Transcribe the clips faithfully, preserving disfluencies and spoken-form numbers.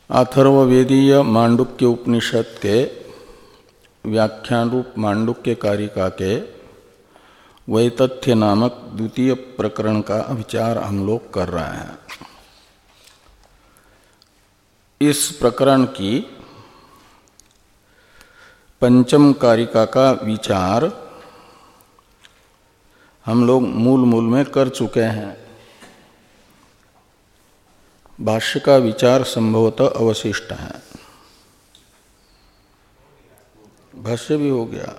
अथर्ववेदीय मांडुक्य उपनिषद के व्याख्यान रूप मांडुक्य कारिका के वैतथ्य नामक द्वितीय प्रकरण का विचार हम लोग कर रहे हैं। इस प्रकरण की पंचम कारिका का विचार हम लोग मूल मूल में कर चुके हैं। भाष्य का विचार संभवतः अवशिष्ट है। भाष्य भी हो गया।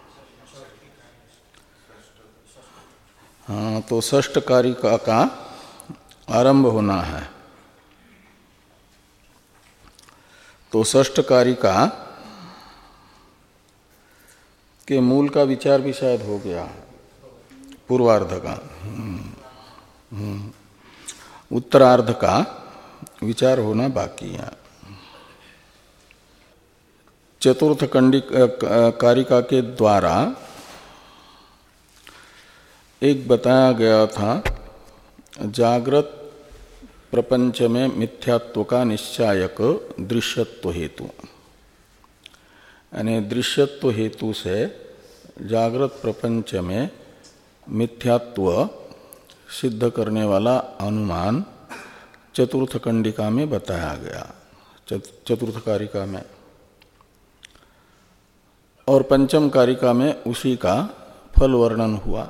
हाँ, तो षष्ठ कारिका का आरंभ होना है। तो षष्ठ कारिका के मूल का विचार भी शायद हो गया, पूर्वार्ध का। उत्तरार्ध का विचार होना बाकी है। चतुर्थ कंडी कारिका के द्वारा एक बताया गया था जागृत प्रपंच में मिथ्यात्व का निश्चायक दृश्यत्व हेतु, यानी दृश्यत्व हेतु से जागृत प्रपंच में मिथ्यात्व सिद्ध करने वाला अनुमान चतुर्थ कंडिका में बताया गया, चतुर्थ कारिका में। और पंचम कारिका में उसी का फल वर्णन हुआ।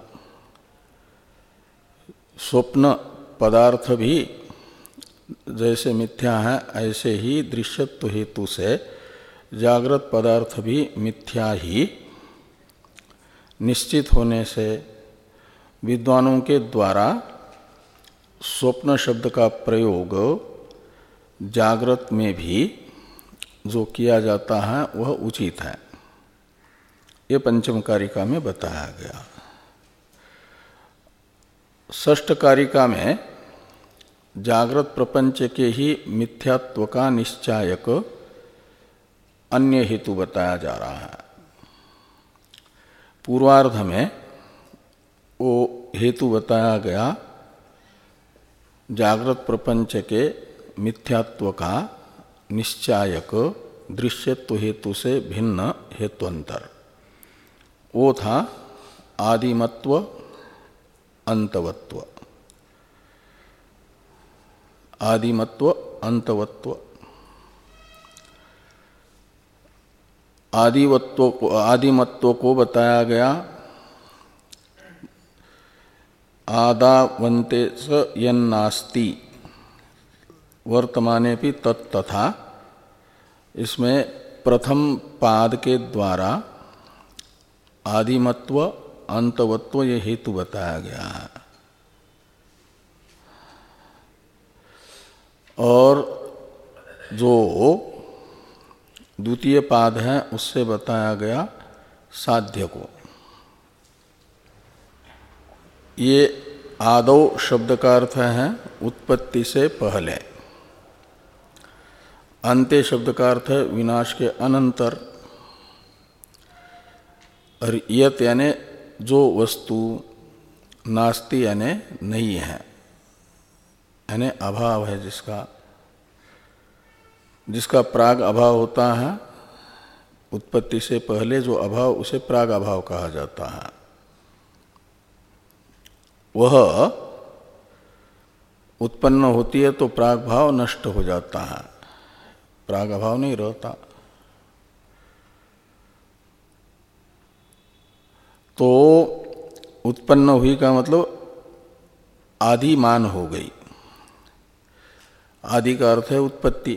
स्वप्न पदार्थ भी जैसे मिथ्या है, ऐसे ही दृश्यत्व हेतु से जागृत पदार्थ भी मिथ्या ही निश्चित होने से विद्वानों के द्वारा स्वप्न शब्द का प्रयोग जागृत में भी जो किया जाता है वह उचित है। ये पंचम कारिका में बताया गया। षष्ठ कारिका में जागृत प्रपंच के ही मिथ्यात्व का निश्चायक अन्य हेतु बताया जा रहा है। पूर्वार्ध में वो हेतु बताया गया जागृत प्रपंच के मिथ्यात्व का निश्चायक दृश्यत्व हेतु से भिन्न हेत्वंतर। वो था आदिमत्व अंतवत्व। आदिमत्व अंतवत्व। आदिवत्व को आदिमत्व को बताया गया आदावन्ते स यन्नास्ति वर्तमाने भी तत्तथा। इसमें प्रथम पाद के द्वारा आदिमत्व अंतवत्व ये हेतु बताया गया है। और जो द्वितीय पाद है उससे बताया गया साध्य को। ये आदौ शब्द का अर्थ है उत्पत्ति से पहले, अंत्य शब्द का अर्थ है विनाश के अनंतर, और यत यानी जो वस्तु, नास्ति यानी नहीं है, यानी अभाव है, जिसका जिसका प्राग अभाव होता है। उत्पत्ति से पहले जो अभाव उसे प्राग अभाव कहा जाता है। वह उत्पन्न होती है तो प्राग भाव नष्ट हो जाता है, प्राग अभाव नहीं रहता। तो उत्पन्न हुई का मतलब आदिमान हो गई। आदि का अर्थ है उत्पत्ति,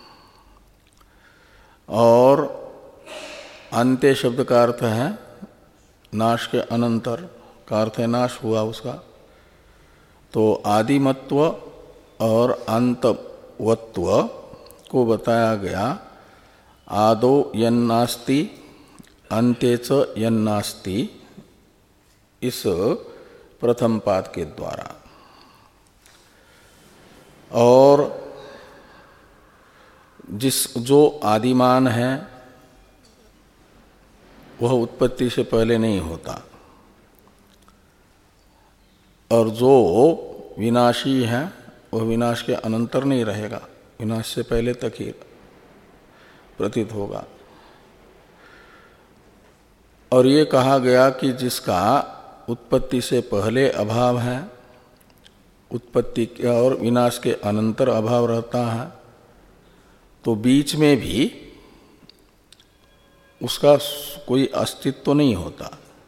और अंत्य शब्द का अर्थ है नाश के अनंतर का अर्थ है नाश हुआ उसका। तो आदिमत्व और अंतवत्व को बताया गया आदो यन्नास्ति अन्त्ये च यन्नास्ति, इस प्रथम पाद के द्वारा। और जिस जो आदिमान है वह उत्पत्ति से पहले नहीं होता, और जो विनाशी है वह विनाश के अनंतर नहीं रहेगा, विनाश से पहले तक ही प्रतीत होगा। और ये कहा गया कि जिसका उत्पत्ति से पहले अभाव है, उत्पत्ति के और विनाश के अनंतर अभाव रहता है, तो बीच में भी उसका कोई अस्तित्व तो नहीं होता।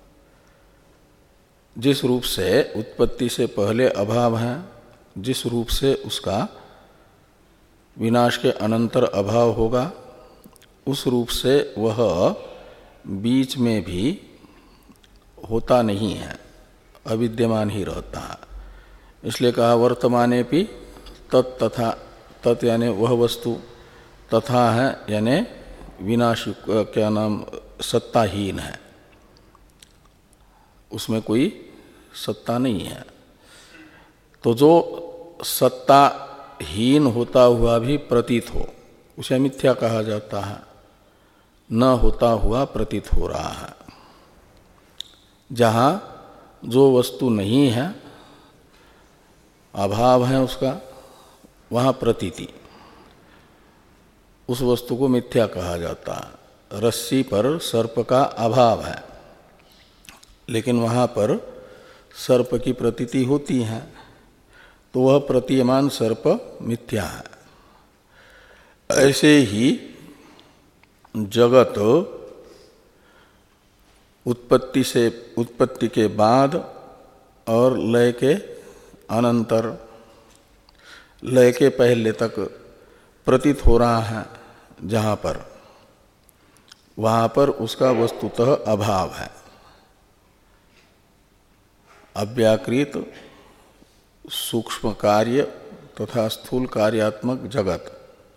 जिस रूप से उत्पत्ति से पहले अभाव है, जिस रूप से उसका विनाश के अनंतर अभाव होगा, उस रूप से वह बीच में भी होता नहीं है, अविद्यमान ही रहता है। इसलिए कहा वर्तमाने भी तत् तथा, तत् यानी वह वस्तु, तथा है यानी विनाश क्या नाम सत्ताहीन है, उसमें कोई सत्ता नहीं है। तो जो सत्ताहीन होता हुआ भी प्रतीत हो उसे मिथ्या कहा जाता है, न होता हुआ प्रतीत हो रहा है। जहाँ जो वस्तु नहीं है, अभाव है उसका, वहाँ प्रतीति, उस वस्तु को मिथ्या कहा जाता है। रस्सी पर सर्प का अभाव है, लेकिन वहाँ पर सर्प की प्रतीति होती है, तो वह प्रतीयमान सर्प मिथ्या है। ऐसे ही जगत उत्पत्ति से उत्पत्ति के बाद और लय के अनंतर, लय के पहले तक प्रतीत हो रहा है, जहाँ पर वहाँ पर उसका वस्तुतः अभाव है। अव्याकृत सूक्ष्म कार्य तथा स्थूल कार्यात्मक जगत,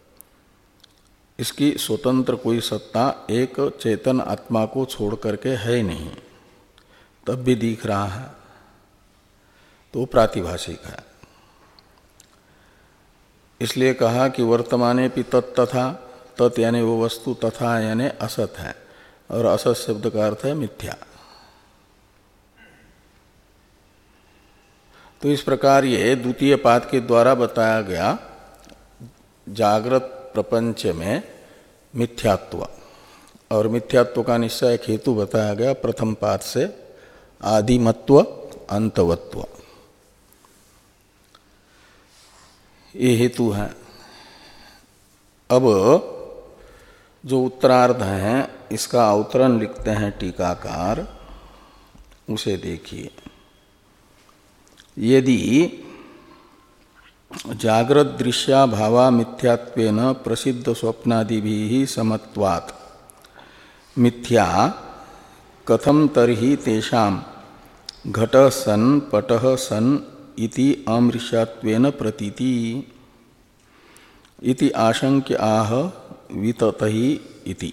इसकी स्वतंत्र कोई सत्ता एक चेतन आत्मा को छोड़ करके है नहीं, तब भी दिख रहा है, तो प्रातिभाषिक है। इसलिए कहा कि वर्तमाने भी तत्तथा, तत् यानी वो वस्तु, तथा यानी असत है, और असत शब्द का अर्थ है मिथ्या। तो इस प्रकार ये द्वितीय पाद के द्वारा बताया गया जागृत प्रपंच में मिथ्यात्व, और मिथ्यात्व का निश्चय एक हेतु बताया गया प्रथम पाद से, आदिमत्व अंतवत्व, ये हेतु है। अब जो उत्तरार्ध है इसका अवतरण लिखते हैं टीकाकार, उसे देखिए। यदि जागृत दृश्याभावा मिथ्यात्वेन प्रसिद्ध स्वप्नादिभिः समत्वात् मिथ्या कथम तर्हि तेषां घटः सन् पटः सन् इति अमृष्यात्वेन प्रतीति इति आशंक्य आह विततहि इति।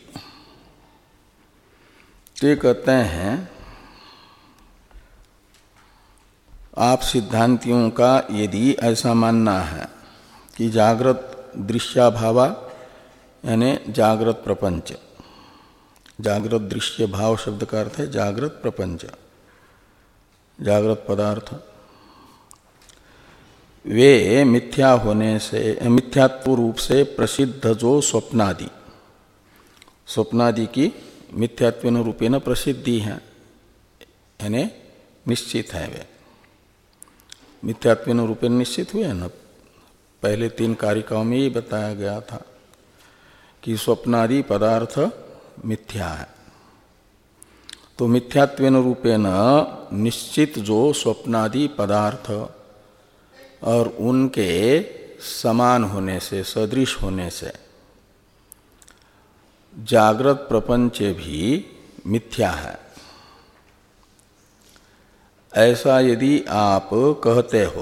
ते कहते हैं आप सिद्धांतियों का यदि ऐसा मानना है कि जागृत दृश्याभावा यानी जागृत प्रपंच, जागृत दृश्य भाव शब्द का अर्थ है जागृत प्रपंच, जागृत पदार्थ, वे मिथ्या होने से, मिथ्यात्व रूप से प्रसिद्ध जो स्वप्नादि, स्वप्नादि की मिथ्यात्वेन रूपेण प्रसिद्धि है, यानी निश्चित है, वे मिथ्यात्वेन रूपेण निश्चित हुए न। पहले तीन कारिकाओं में ये बताया गया था कि स्वप्नादि पदार्थ मिथ्या है। तो मिथ्यात्वेन रूपेण निश्चित जो स्वप्नादि पदार्थ और उनके समान होने से, सदृश होने से जागृत प्रपंच भी मिथ्या है, ऐसा यदि आप कहते हो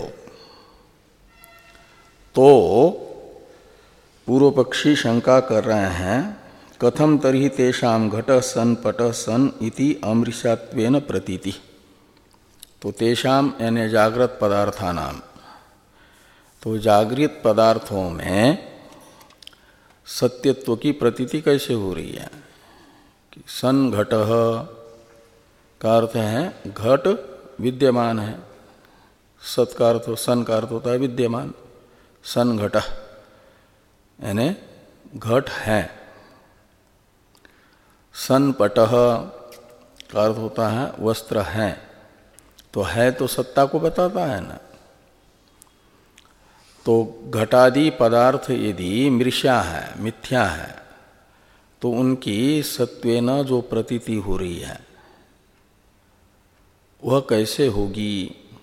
तो पूर्व पक्षी शंका कर रहे हैं कथम तर्हि तेषां घटः सन् पटः सन् इति अमृषात्वेन प्रतीति। तो तेषां यानी जागृत पदार्थानाम, तो जागृत पदार्थों में सत्यत्व की प्रतीति कैसे हो रही है कि सन् घटः का अर्थ है घट विद्यमान है, सत का अर्थ, सन का अर्थ होता है विद्यमान, सन घटः, यानी घट है। सनपटः का अर्थ होता है वस्त्र है, तो है तो सत्ता को बताता है ना। तो घटादि पदार्थ यदि मृषा है, मिथ्या है, तो उनकी सत्वेन जो प्रतीति हो रही है वह कैसे होगी।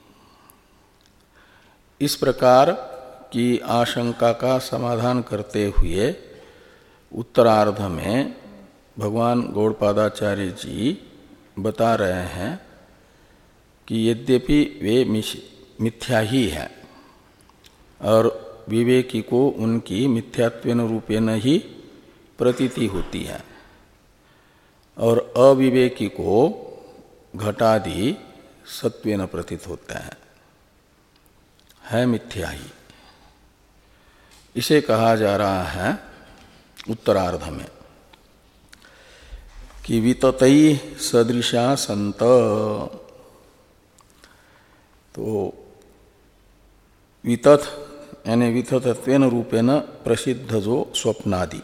इस प्रकार की आशंका का समाधान करते हुए उत्तरार्ध में भगवान गौड़पादाचार्य जी बता रहे हैं कि यद्यपि वे मिथ्या ही है और विवेकी को उनकी मिथ्यात्वेन रूपेण ही प्रतीति होती है, और अविवेकी को घटादि सत्वेन प्रतीत होता है, है मिथ्या ही। इसे कहा जा रहा है उत्तरार्ध में कि विततई सदृशा संत। तो वितथ यानी वितथत्वेन रूपेण प्रसिद्ध जो स्वप्नादि,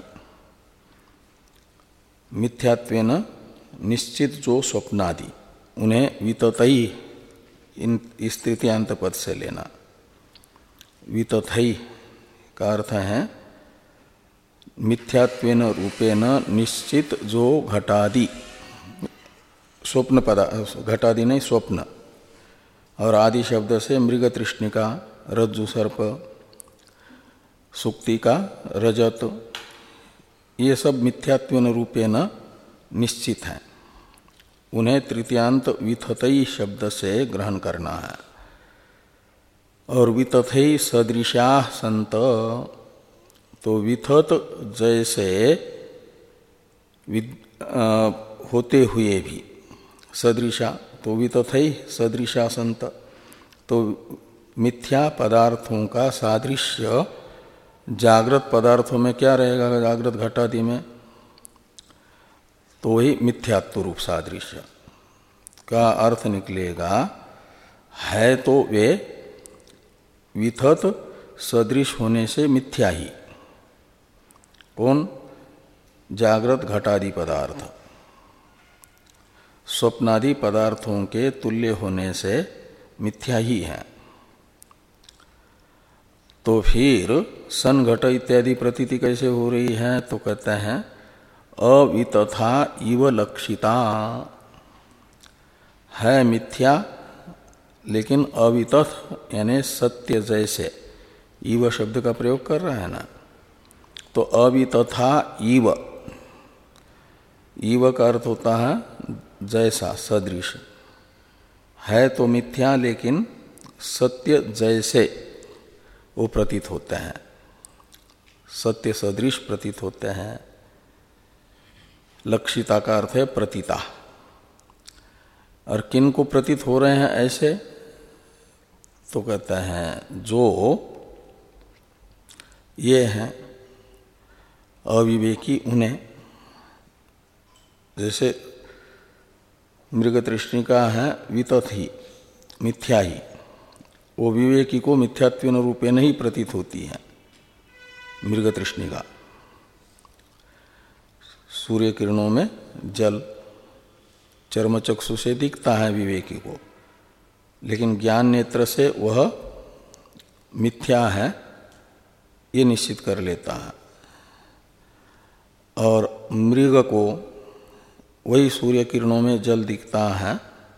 मिथ्यात्वेन निश्चित जो स्वप्नादि, उन्हें विततई इन इस तृतीयांत पद से लेना। वितथई का अर्थ है मिथ्यात्वेन रूपेण निश्चित जो घटादि, स्वप्न पदा घटादि नहीं स्वप्न, और आदि शब्द से मृग तृष्णिका, रज्जु सर्प, सुक्ति का रजत, ये सब मिथ्यात्वेन रूपेण निश्चित हैं। उन्हें तृतीयांत वितथई शब्द से ग्रहण करना है। और वितथई सदृशा संत, तो विथत जैसे आ, होते हुए भी सदृशा, तो वितथई सदृशा संत, तो मिथ्या पदार्थों का सादृश्य जागृत पदार्थों में क्या रहेगा, जागृत घटादि में, तो वही मिथ्यात्व रूप सादृश्य का अर्थ निकलेगा। है तो वे विथत सदृश होने से मिथ्या ही। कौन? जागृत घटादि पदार्थ स्वप्नादि पदार्थों के तुल्य होने से मिथ्या ही है। तो फिर सन घट इत्यादि प्रतीति कैसे हो रही है? तो कहते हैं अवितथा इव लक्षिता, है मिथ्या लेकिन अवितथ यानी सत्य जैसे, इव शब्द का प्रयोग कर रहा है ना, तो अवितथा इव, इव का अर्थ होता है जैसा, सदृश, है तो मिथ्या लेकिन सत्य जैसे वो प्रतीत होते हैं, सत्य सदृश प्रतीत होते हैं। लक्षिता का अर्थ है प्रतीता। और किन को प्रतीत हो रहे हैं ऐसे? तो कहते हैं जो ये हैं अविवेकी, उन्हें, जैसे मृग तृष्णिका है वितथ ही, मिथ्या ही, वो विवेकी को मिथ्यात्वेन रूपेण ही प्रतीत होती है मृग तृष्णिका। सूर्य किरणों में जल चर्मचक्षु से दिखता है विवेकी को, लेकिन ज्ञान नेत्र से वह मिथ्या है ये निश्चित कर लेता है। और मृग को वही सूर्य किरणों में जल दिखता है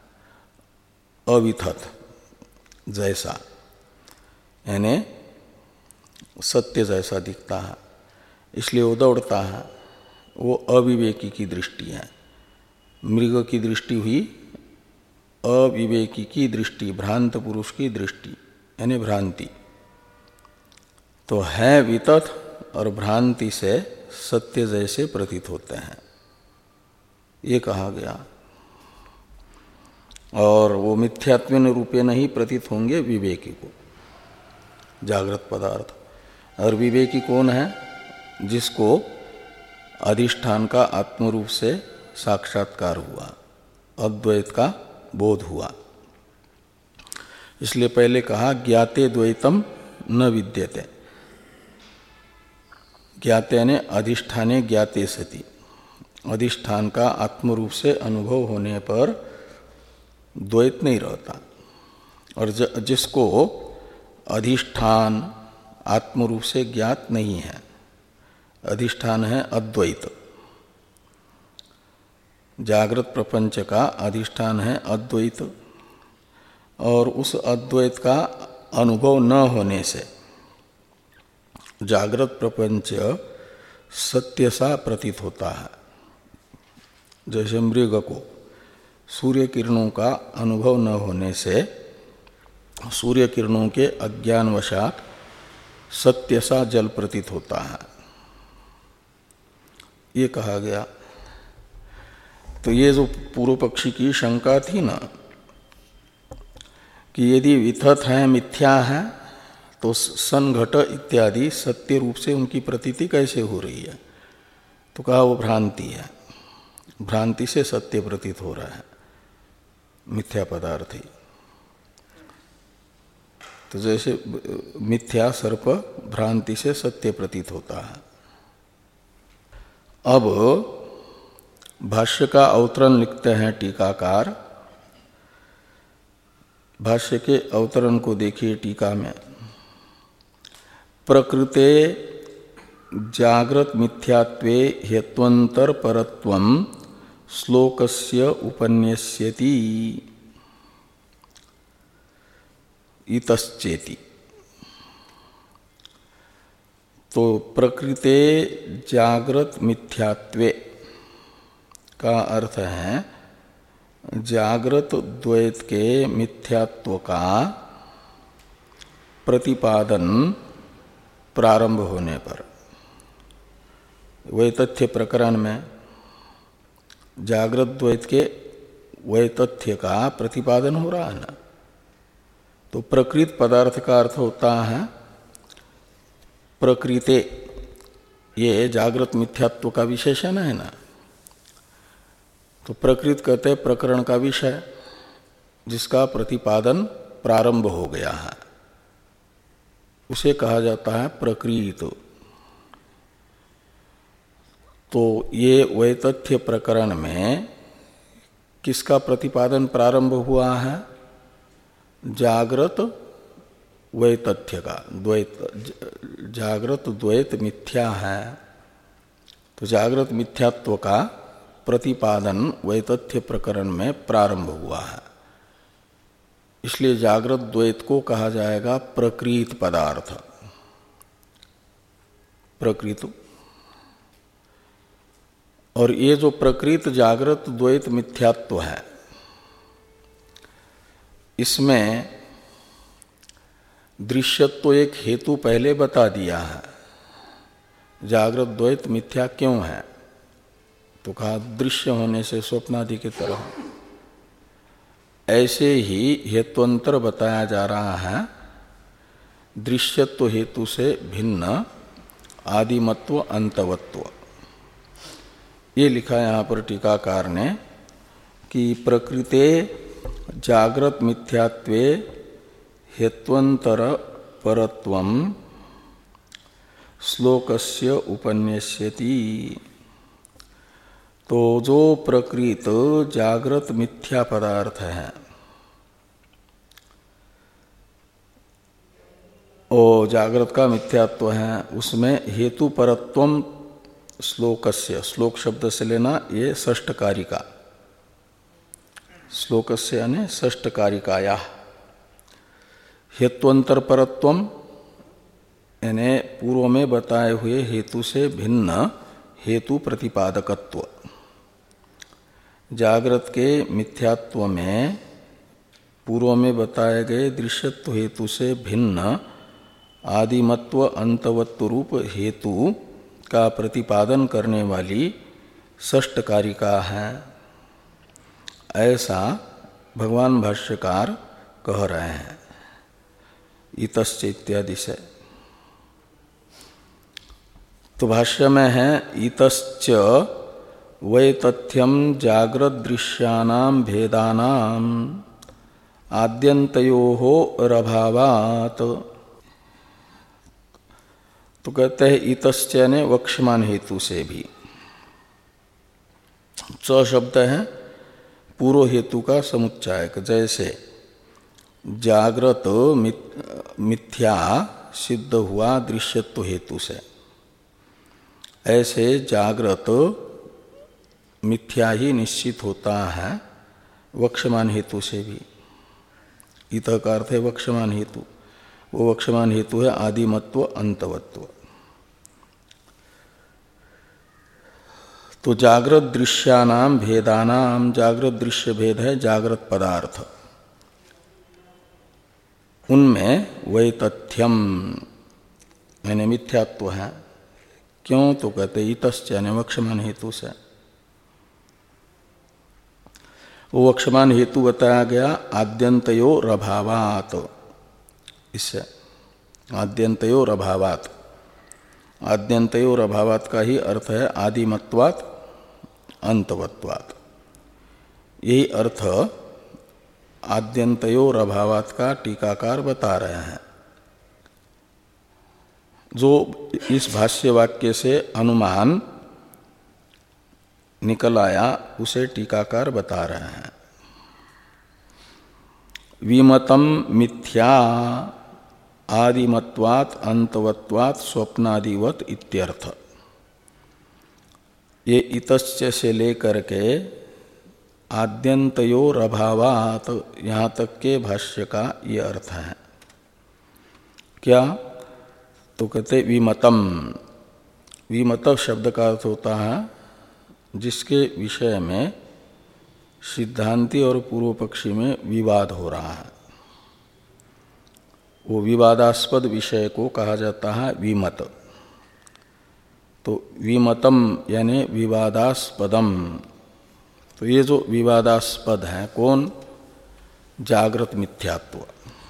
अविथत जैसा, यानी सत्य जैसा दिखता है, इसलिए वो दौड़ता है। वो अविवेकी की दृष्टि है। मृग की दृष्टि हुई अविवेकी की दृष्टि, भ्रांत पुरुष की दृष्टि, यानी भ्रांति। तो है वितथ और भ्रांति से सत्य जैसे प्रतीत होते हैं, ये कहा गया। और वो मिथ्यात्वेन रूपे नहीं प्रतीत होंगे विवेकी को, जागृत पदार्थ। और विवेकी कौन है? जिसको अधिष्ठान का आत्मरूप से साक्षात्कार हुआ, अद्वैत का बोध हुआ। इसलिए पहले कहा ज्ञाते द्वैतम न विद्यते, ज्ञाते ने अधिष्ठाने ज्ञाते सति, अधिष्ठान का आत्मरूप से अनुभव होने पर द्वैत नहीं रहता। और जिसको अधिष्ठान आत्मरूप से ज्ञात नहीं है, अधिष्ठान है अद्वैत, जागृत प्रपंच का अधिष्ठान है अद्वैत, और उस अद्वैत का अनुभव न होने से जागृत प्रपंच सत्य सा प्रतीत होता है। जैसे मृग को सूर्य किरणों का अनुभव न होने से सूर्य किरणों के अज्ञानवशात सत्य सा जल प्रतीत होता है, ये कहा गया। तो ये जो पूर्व पक्षी की शंका थी ना कि यदि विथत है, मिथ्या है, तो सन घट इत्यादि सत्य रूप से उनकी प्रतीति कैसे हो रही है, तो कहा वो भ्रांति है, भ्रांति से सत्य प्रतीत हो रहा है, मिथ्या पदार्थ ही। तो जैसे मिथ्या सर्प भ्रांति से सत्य प्रतीत होता है। अब भाष्य का अवतरण लिखते हैं टीकाकार। भाष्य के अवतरण को देखिए टीका में। प्रकृते जागृत मिथ्यात्वे हेत्वंतर परत्वं श्लोकस्य उपन्यस्यति इतश्चेति। तो प्रकृते जागृत मिथ्यात्वे का अर्थ है जागृत द्वैत के मिथ्यात्व का प्रतिपादन प्रारंभ होने पर। वैतथ्य प्रकरण में जागृत द्वैत के वैतथ्य का प्रतिपादन हो रहा है ना, तो प्रकृत पदार्थ का अर्थ होता है प्रकृते, ये जागृत मिथ्यात्व का विशेषण है ना। तो प्रकृत कहते हैं प्रकरण का विषय जिसका प्रतिपादन प्रारंभ हो गया है, उसे कहा जाता है प्रकृत। तो ये वैतथ्य प्रकरण में किसका प्रतिपादन प्रारंभ हुआ है? जागृत वैतथ्य का। द्वैत जागृत द्वैत मिथ्या है, तो जागृत मिथ्यात्व का प्रतिपादन वैतथ्य प्रकरण में प्रारंभ हुआ है। इसलिए जागृत द्वैत को कहा जाएगा प्रकृत पदार्थ। प्रकृत। और ये जो प्रकृत जागृत द्वैत मिथ्यात्व है, इसमें दृश्यत्व एक हेतु पहले बता दिया है। जागृत द्वैत मिथ्या क्यों है? तो कहा दृश्य होने से स्वप्नादि की तरह। ऐसे ही हेत्वंतर बताया जा रहा है दृश्यत्व हेतु से भिन्न आदिमत्व अंतवत्व। ये लिखा यहाँ पर टीकाकार ने कि प्रकृते जागृत मिथ्यात्वे हेत्वंतर परत्वं श्लोकस्य उपन्यस्यति। तो जो प्रकृत जागृत मिथ्या पदार्थ है, ओ जागृत का मिथ्यात्व है, उसमें हेतु परत्वम श्लोकस्य, श्लोक शब्द से लेना ये षष्ठ कारिका, श्लोकस्य यानी षष्ठ कारिकाया। हेत्वंतर परत्वम यानी पूर्व में बताए हुए हेतु से भिन्न हेतु प्रतिपादकत्व। जागृत के मिथ्यात्व में पूर्व में बताए गए दृश्यत्व हेतु से भिन्न आदिमत्व अंतवत्व रूप हेतु का प्रतिपादन करने वाली षष्ठ कारिका है, ऐसा भगवान भाष्यकार कह रहे हैं इतश्च इत्यादि से। तो भाष्य में है इतश्च वैतथ्यम जागृत दृश्यानां भेदानां आद्यन्तयोः रभावात्। तो कहते हैं इतश्च ने वक्ष्यमान हेतु से भी। च शब्द है पूर्व हेतु का समुच्चायक। जैसे जागृत मिथ्या सिद्ध हुआ दृश्यत्व हेतु से, ऐसे जागृत मिथ्या ही निश्चित होता है वक्ष्यमान हेतु से भी। इत का अर्थ है वक्ष्यमान हेतु। वो वक्ष्यमान हेतु है आदिमत्व अंतवत्व। तो जागृत दृश्यानाम भेदानाम, जागृत दृश्य भेद है जागृत पदार्थ, उनमें वैतथ्यम यानी मिथ्यात्व है। क्यों? तो कहते इतश्च यानी वक्ष्यमान हेतु से। वो वक्ष्यमान हेतु बताया गया आद्यंतयोर अभावात। इससे आद्यंतयोर अभावात, आद्यंतयोर अभावात का ही अर्थ है आदिमत्वात् अंतवत्वात्। यही अर्थ आद्यंतयोर अभावात का टीकाकार बता रहे हैं। जो इस भाष्य वाक्य से अनुमान निकल आया उसे टीकाकार बता रहे हैं। विमतम मिथ्या आदिमत्वात् अंतवत्वात् स्वप्नादिवत इत्यर्थ। ये इतश्च से लेकर के आद्यंतयोर अभावात यहाँ तक के भाष्य का ये अर्थ है। क्या? तो कहते विमतम। विमत शब्द का अर्थ होता है जिसके विषय में सिद्धांती और पूर्व पक्षी में विवाद हो रहा है, वो विवादास्पद विषय को कहा जाता है विमत। तो विमतम यानी विवादास्पदम। तो ये जो विवादास्पद है कौन? जागृत मिथ्यात्व।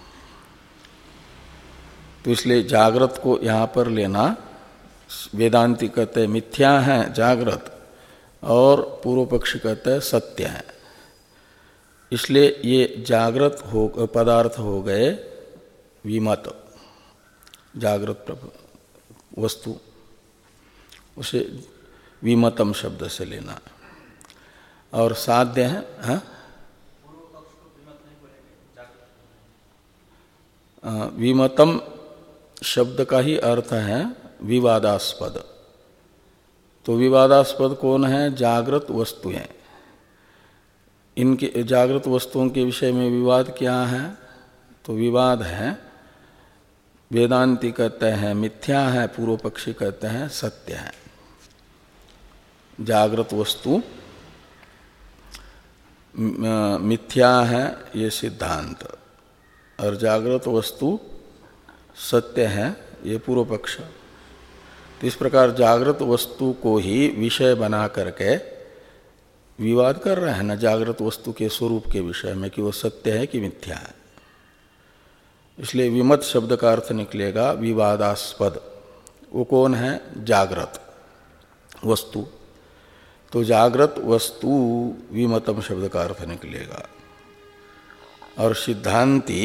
तो इसलिए जागृत को यहाँ पर लेना, वेदांती कहते हैं मिथ्या है जागृत और पूर्व पक्षी कहते हैं सत्य है। इसलिए ये जागृत हो पदार्थ हो गए विमत, जागृत वस्तु, उसे विमतम शब्द से लेना। और साध्य है, हाँ? विमतम शब्द का ही अर्थ है विवादास्पद। तो विवादास्पद कौन है? जागृत वस्तुएं। इनके जागृत वस्तुओं के विषय में विवाद क्या है? तो विवाद है, वेदांती कहते हैं मिथ्या है, पूर्व पक्षी कहते हैं सत्य है। जागृत वस्तु मिथ्या है ये सिद्धांत, और जागृत वस्तु सत्य है ये पूर्व पक्ष। तो इस प्रकार जागृत वस्तु को ही विषय बना करके विवाद कर रहे हैं न, जागृत वस्तु के स्वरूप के विषय में कि वो सत्य है कि मिथ्या है। इसलिए विमत शब्द का अर्थ निकलेगा विवादास्पद। वो कौन है? जागृत वस्तु। तो जागृत वस्तु विमतम शब्द का अर्थ निकलेगा। और सिद्धांती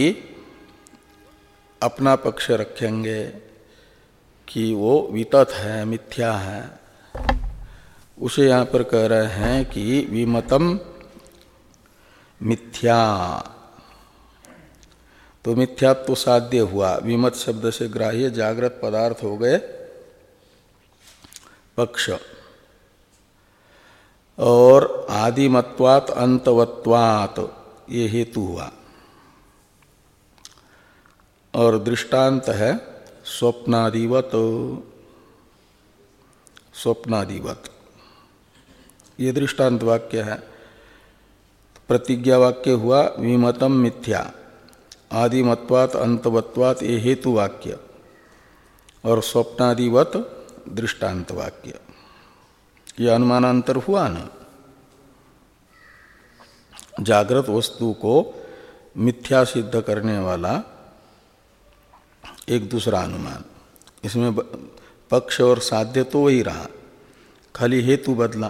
अपना पक्ष रखेंगे कि वो वितत है, मिथ्या है। उसे यहाँ पर कह रहे हैं कि विमतम मिथ्या। तो मिथ्यात्व तो साध्य हुआ, विमत शब्द से ग्राह्य जागृत पदार्थ हो गए पक्ष। और आदिमत्वात् अंतवत्वात् ये हेतु हुआ। और दृष्टांत है स्वप्नादिवत, स्वप्नादिवत ये दृष्टांत वाक्य है। प्रतिज्ञा वाक्य हुआ विमतम मिथ्या, आदिमत्वात् अंतवत्वात् ये हेतु वाक्य, और स्वप्नादिवत दृष्टांत वाक्य। ये अनुमानांतर हुआ ना। जागृत वस्तु को मिथ्या सिद्ध करने वाला एक दूसरा अनुमान। इसमें पक्ष और साध्य तो वही रहा, खाली हेतु बदला।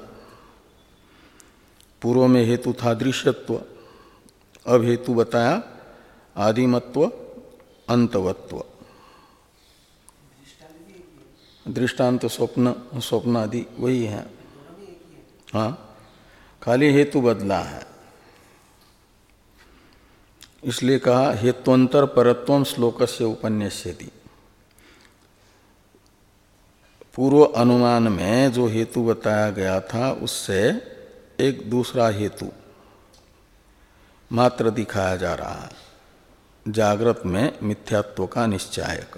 पूर्व में हेतु था दृश्यत्व, अब हेतु बताया आदिमत्व अंतवत्व। दृष्टांत स्वप्न स्वप्न आदि वही है। हाँ, खाली हेतु बदला है, इसलिए कहा हेत्वंतर परत्वम श्लोकस्य उपन्यस्यति। पूर्व अनुमान में जो हेतु बताया गया था उससे एक दूसरा हेतु मात्र दिखाया जा रहा है, जागृत में मिथ्यात्व का निश्चायक।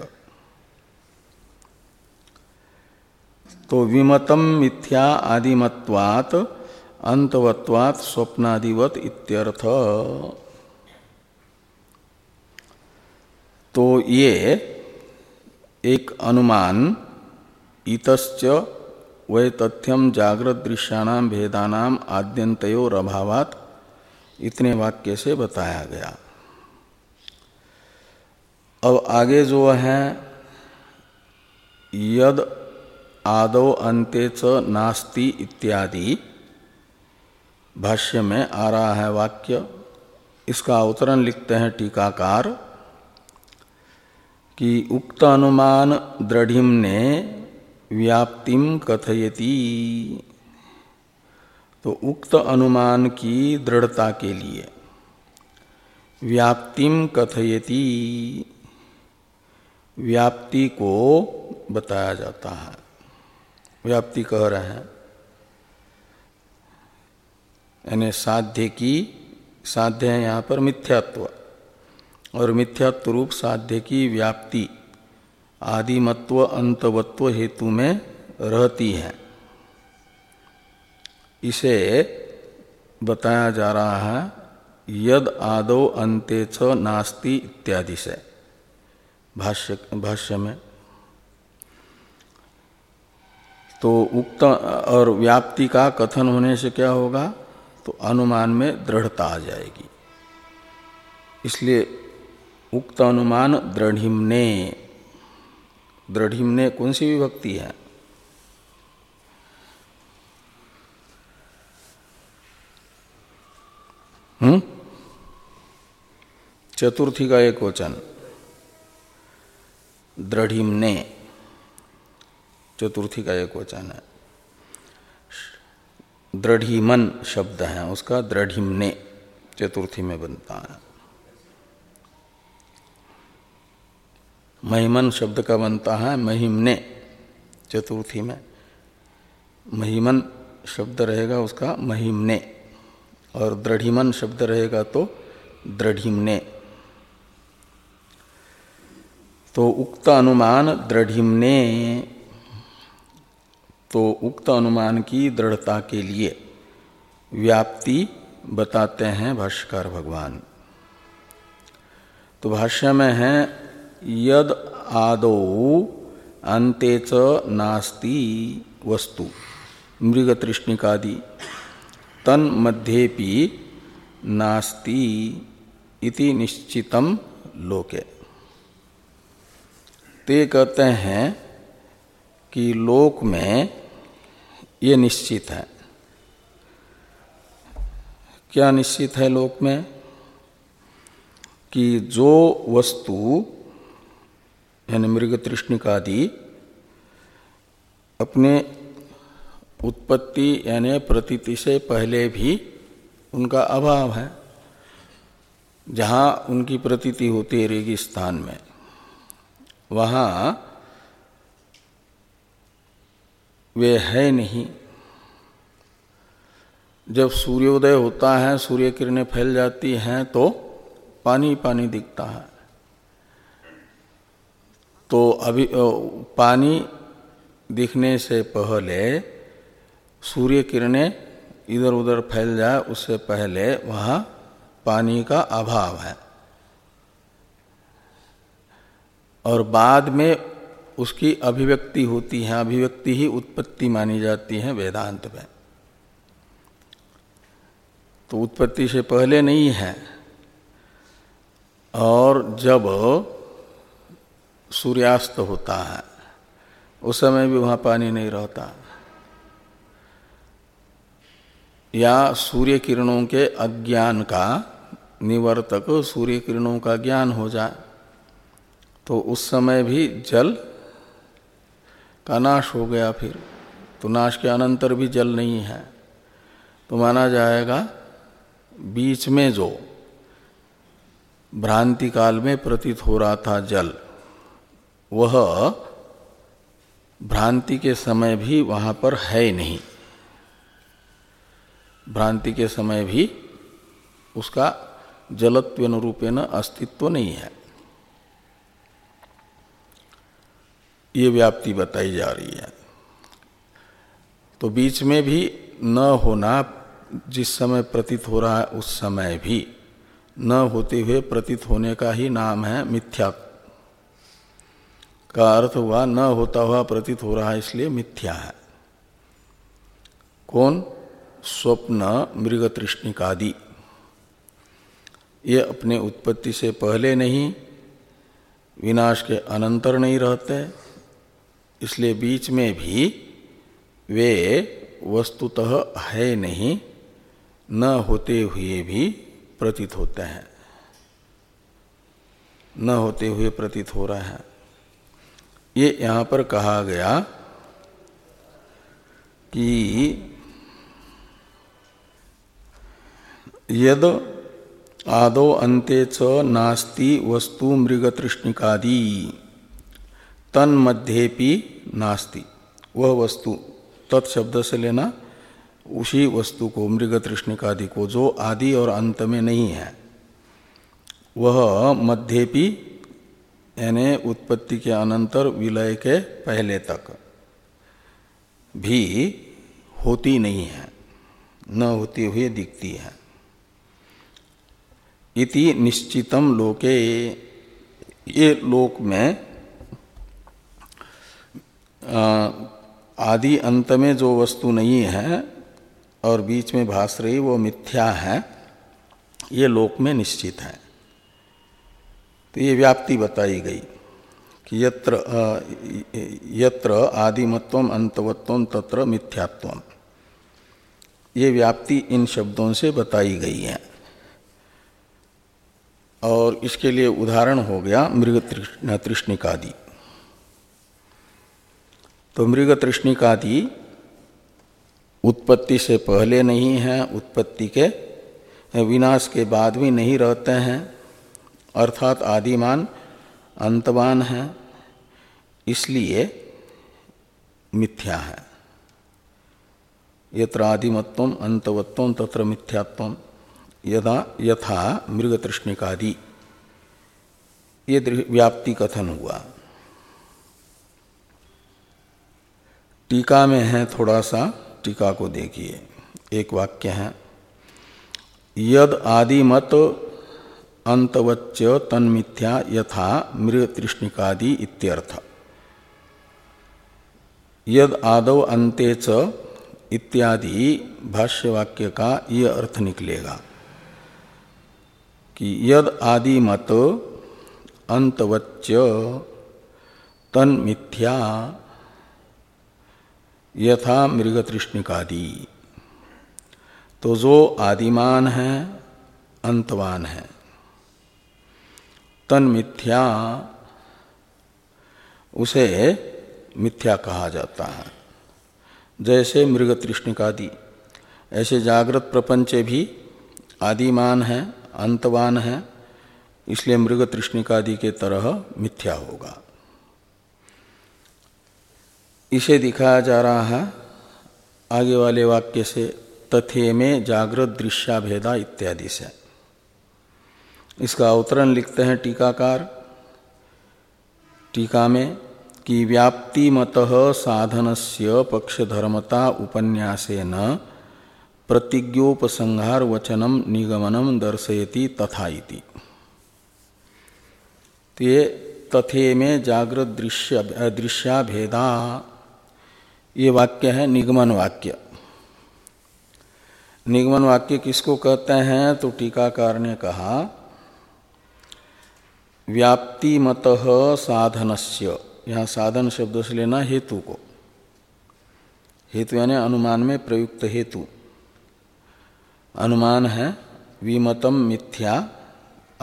तो विमतम मिथ्या आदिमत्वात् अंतवत्वात् स्वप्नादिवत इत्यर्थ। तो ये एक अनुमान इतश्च वै तथ्यम जागृत दृश्यानाम भेदानाम आद्यन्तयोर अभावात् इतने वाक्य से बताया गया। अब आगे जो है यद आदौ अन्ते च नास्ति इत्यादि भाष्य में आ रहा है वाक्य, इसका अवतरण लिखते हैं टीकाकार कि उक्त अनुमान दृढ़िम्ने व्याप्तिम कथयति। तो उक्त अनुमान की दृढ़ता के लिए व्याप्तिम कथयति, व्याप्ति को बताया जाता है। व्याप्ति कह रहे हैं यानी साध्य की, साध्य है यहाँ पर मिथ्यात्व, और मिथ्यात्व रूप साध्य की व्याप्ति आदिमत्व अंतवत्व हेतु में रहती है, इसे बताया जा रहा है यद आदौ अन्ते च नास्ति इत्यादि से भाष्य भाष्य में। तो उक्त और व्याप्ति का कथन होने से क्या होगा, तो अनुमान में दृढ़ता आ जाएगी। इसलिए उक्त अनुमान दृढ़िम्ने, दृढ़िम्ने कौन सी विभक्ति है, हम्म चतुर्थी का एक वचन दृढ़िम्ने, चतुर्थी का एक वचन है। दृढ़िमन शब्द है उसका, दृढ़िम्ने चतुर्थी में बनता है। महिमन शब्द का बनता है महिमने चतुर्थी में, महिमन शब्द रहेगा उसका महिमने, और दृढ़िमन शब्द रहेगा तो दृढ़िम्ने। तो उक्त अनुमान दृढ़िम्ने, तो उक्त अनुमान की दृढ़ता के लिए व्याप्ति बताते हैं भाष्यकार भगवान। तो भाष्य में है यद आदौ अन्ते च नास्ति वस्तु मृग तृष्णिकादि तन्मध्येपि नास्ति इति निश्चितम लोके। ते कहते हैं कि लोक में ये निश्चित है। क्या निश्चित है लोक में, कि जो वस्तु यानी मृग तृष्णिकादि अपने उत्पत्ति यानी प्रतीति से पहले भी उनका अभाव है। जहाँ उनकी प्रतीति होती है रेगिस्तान में, वहाँ वे है नहीं। जब सूर्योदय होता है, सूर्य किरणें फैल जाती हैं तो पानी पानी दिखता है। तो अभी पानी दिखने से पहले सूर्य किरणें इधर उधर फैल जाए, उससे पहले वहाँ पानी का अभाव है, और बाद में उसकी अभिव्यक्ति होती है। अभिव्यक्ति ही उत्पत्ति मानी जाती है वेदांत में। तो उत्पत्ति से पहले नहीं है, और जब सूर्यास्त होता है उस समय भी वहाँ पानी नहीं रहता, या सूर्य किरणों के अज्ञान का निवर्तक सूर्य किरणों का ज्ञान हो जाए तो उस समय भी जल का नाश हो गया, फिर तो नाश के अनंतर भी जल नहीं है, तो माना जाएगा बीच में जो भ्रांति काल में प्रतीत हो रहा था जल, वह भ्रांति के समय भी वहां पर है नहीं, भ्रांति के समय भी उसका जलत्वेन रूपेण अस्तित्व नहीं है। ये व्याप्ति बताई जा रही है। तो बीच में भी न होना, जिस समय प्रतीत हो रहा है उस समय भी न होते हुए प्रतीत होने का ही नाम है मिथ्या। का अर्थ हुआ न होता हुआ प्रतीत हो रहा है, इसलिए मिथ्या है। कौन? स्वप्न, मृग तृष्णिकादि। ये अपने उत्पत्ति से पहले नहीं, विनाश के अनंतर नहीं रहते, इसलिए बीच में भी वे वस्तुतः है नहीं, न होते हुए भी प्रतीत होते हैं, न होते हुए प्रतीत हो रहा है। ये यहाँ पर कहा गया कि यद आदो अन्ते च नास्ति वस्तु मृग तृष्णिकादि तन्मध्येपि नास्ति। वह वस्तु, तत्शब्द से लेना उसी वस्तु को, मृग तृष्णिकादि को, जो आदि और अंत में नहीं है, वह मध्येपि यानी उत्पत्ति के अनंतर विलय के पहले तक भी होती नहीं है, न होती हुई दिखती है। इति निश्चितम लोके, ये लोक में आदि अंत में जो वस्तु नहीं है और बीच में भास रही वो मिथ्या है, ये लोक में निश्चित है। तो ये व्याप्ति बताई गई कि यत्र यत्र आदिमत्वम अंतवत्वम तत्र मिथ्यात्वम। ये व्याप्ति इन शब्दों से बताई गई है। और इसके लिए उदाहरण हो गया मृग तृष्णिकादि। तो मृग तृष्णिकादि उत्पत्ति से पहले नहीं है, उत्पत्ति के विनाश के बाद भी नहीं रहते हैं, अर्थात आदिमान अंतवान है, इसलिए मिथ्या है। यत्र आदिमत्वम अंतवत्वम तत्र मिथ्यात्वम यदा यथा मृग तृष्णिकादि। ये व्याप्ति कथन हुआ। टीका में है, थोड़ा सा टीका को देखिए। एक वाक्य है, यद आदिमत अंतवच्च तन्मिथ्या यथा मृग तृष्णिकादि इत्यर्थ। यद आदौ अन्ते च इत्यादि भाष्य वाक्य का ये अर्थ निकलेगा कि यद आदिमत अंतवच्च तन्मिथ्या यथा मृग तृष्णिकादि। तो जो आदिमान है, अंतवान है, तन्मिथ्या, उसे मिथ्या कहा जाता है। जैसे मृग तृष्णिकादि, ऐसे जागृत प्रपंच भी आदिमान है, अंतवान है, इसलिए मृग तृष्णिकादि के तरह मिथ्या होगा। इसे दिखाया जा रहा है आगे वाले वाक्य से, तथे में जागृत दृश्याभेदा इत्यादि से। इसका अवतरण लिखते हैं टीकाकार टीका में कि व्याप्ति मतः साधनस्य पक्षधर्मता उपन्यासेन प्रतिज्ञोपसंहार वचनम निगमनम दर्शयति तथा इति। ये तथे में जागृत दृश्य दृश्याभेदा, ये वाक्य है निगमन वाक्य। निगमन वाक्य किसको कहते हैं? तो टीकाकार ने कहा व्याप्ति मतः साधनस्य, यहाँ साधन शब्द से लेना हेतु को, हेतु यानी अनुमान में प्रयुक्त हेतु। अनुमान है विमतम मिथ्या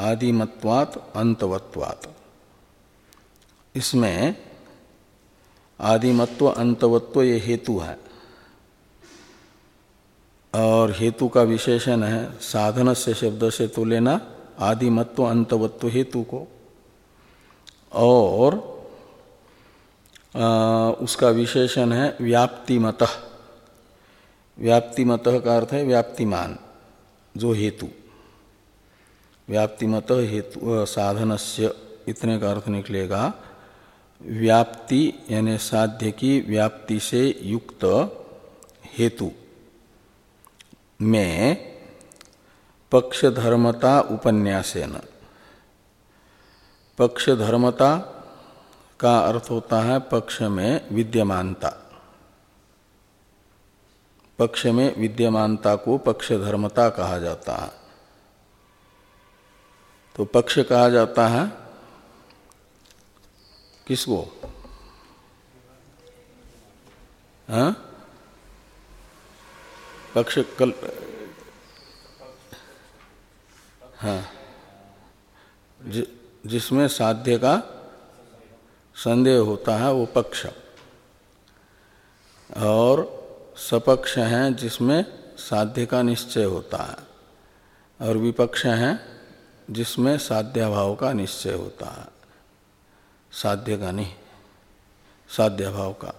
आदिमत्वात् अंतवत्वात्। इसमें आदिमत्व अंतवत्व ये हेतु है, और हेतु का विशेषण है साधन से शब्द से तो लेना आदिमत्व अंतवत्व हेतु को, और आ, उसका विशेषण है व्याप्तिमतः। व्याप्तिमतः का अर्थ है व्याप्तिमान जो हेतु, व्याप्तिमतः हेतु साधनस्य इतने का अर्थ निकलेगा व्याप्ति यानी साध्य की व्याप्ति से युक्त हेतु में पक्षधर्मता उपन्यासेन। पक्षधर्मता का अर्थ होता है पक्ष में विद्यमानता, पक्ष में विद्यमानता को पक्षधर्मता कहा जाता है। तो पक्ष कहा जाता है किसको? हाँ, पक्ष कल हाँ जि, जिसमें साध्य का संदेह होता है वो पक्ष, और सपक्ष हैं जिसमें साध्य का निश्चय होता है, और विपक्ष हैं जिसमें साध्याभाव का निश्चय होता है, साध्य का नहीं, साध्याभाव का।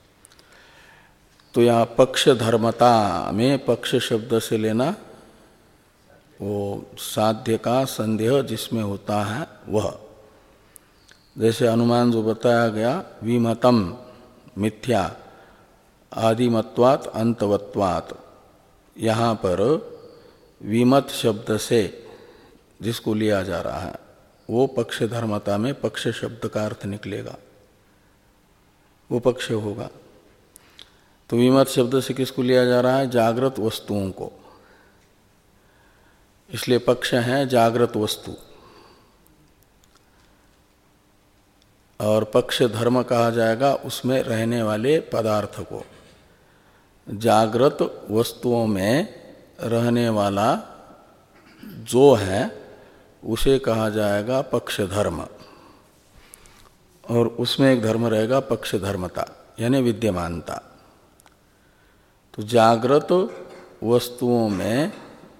तो यहाँ पक्ष धर्मता में पक्ष शब्द से लेना वो साध्य का संदेह जिसमें होता है वह, जैसे अनुमान जो बताया गया विमतम मिथ्या आदिमत्वात् अंतवत्वात्, यहाँ पर विमत शब्द से जिसको लिया जा रहा है वो पक्ष धर्मता में पक्ष शब्द का अर्थ निकलेगा, वो पक्ष होगा। तो विमत शब्द से किसको लिया जा रहा है? जागृत वस्तुओं को, इसलिए पक्ष है जागृत वस्तु। और पक्ष धर्म कहा जाएगा उसमें रहने वाले पदार्थ को। जागृत वस्तुओं में रहने वाला जो है उसे कहा जाएगा पक्ष धर्म, और उसमें एक धर्म रहेगा पक्ष धर्मता यानी विद्यमानता। तो जागृत वस्तुओं में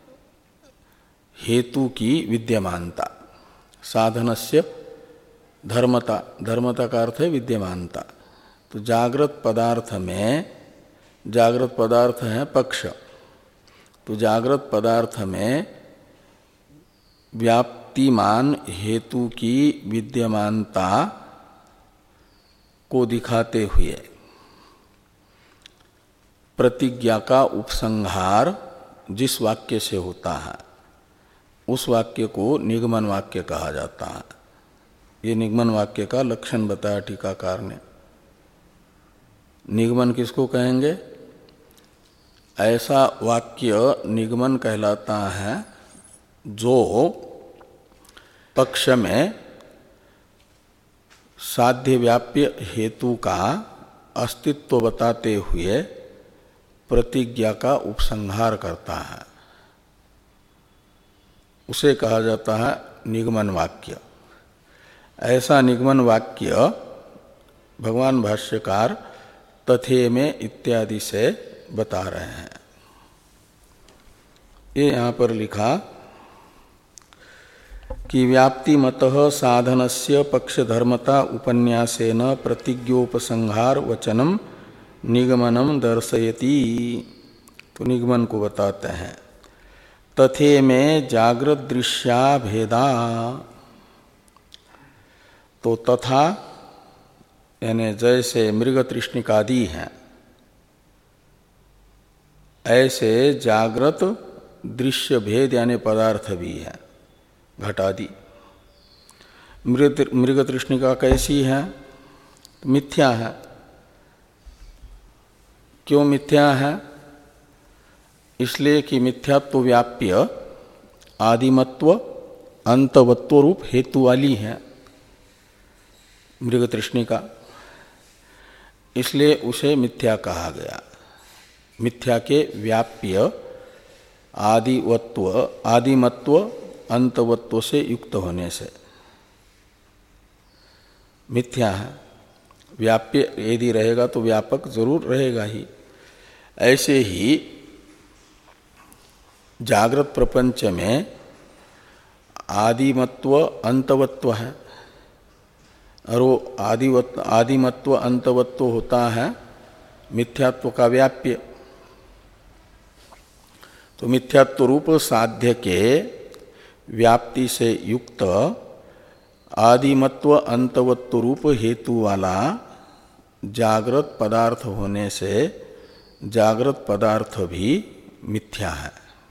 हेतु की विद्यमानता, साधनस्य धर्मता, धर्मता का अर्थ है विद्यमानता। तो जागृत पदार्थ में, जागृत पदार्थ है पक्ष, तो जागृत पदार्थ में व्याप्तिमान हेतु की विद्यमानता को दिखाते हुए प्रतिज्ञा का उपसंहार जिस वाक्य से होता है उस वाक्य को निगमन वाक्य कहा जाता है। ये निगमन वाक्य का लक्षण बताया टीकाकार ने। निगमन किसको कहेंगे? ऐसा वाक्य निगमन कहलाता है जो पक्ष में साध्य व्याप्य हेतु का अस्तित्व बताते हुए प्रतिज्ञा का उपसंहार करता है, उसे कहा जाता है निगमन वाक्य। ऐसा निगमन वाक्य भगवान भाष्यकार तथे में इत्यादि से बता रहे हैं। ये यहाँ पर लिखा कि व्याप्तिमतः साधनस्य पक्षधर्मता उपन्यासेन प्रतिज्ञोपसंहार वचनम निगमनम दर्शयति। तो निगमन को बताते हैं। तथे में जागृत दृश्या भेदा, तो तथा यानी जैसे मृग तृष्णिकादि हैं ऐसे जागृत दृश्य भेद यानी पदार्थ भी है घटादि। मृग तृष्णिका कैसी है? मिथ्या है। क्यों मिथ्या है? इसलिए कि मिथ्यात्व व्याप्य आदिमत्व अंतवत्व रूप हेतु वाली है मृग तृष्णिका, इसलिए उसे मिथ्या कहा गया। मिथ्या के व्याप्य आदिवत्व आदिमत्व अंतवत्व से युक्त होने से मिथ्या है। व्याप्य यदि रहेगा तो व्यापक जरूर रहेगा ही। ऐसे ही जागृत प्रपंच में आदिमत्व अंतवत्व है, और वो आदिवत्व आदिमत्व अंतवत्व होता है मिथ्यात्व का व्याप्य। तो मिथ्यात्व रूप साध्य के व्याप्ति से युक्त आदिमत्व अंतवत्व रूप हेतु वाला जागृत पदार्थ होने से जागृत पदार्थ भी मिथ्या है।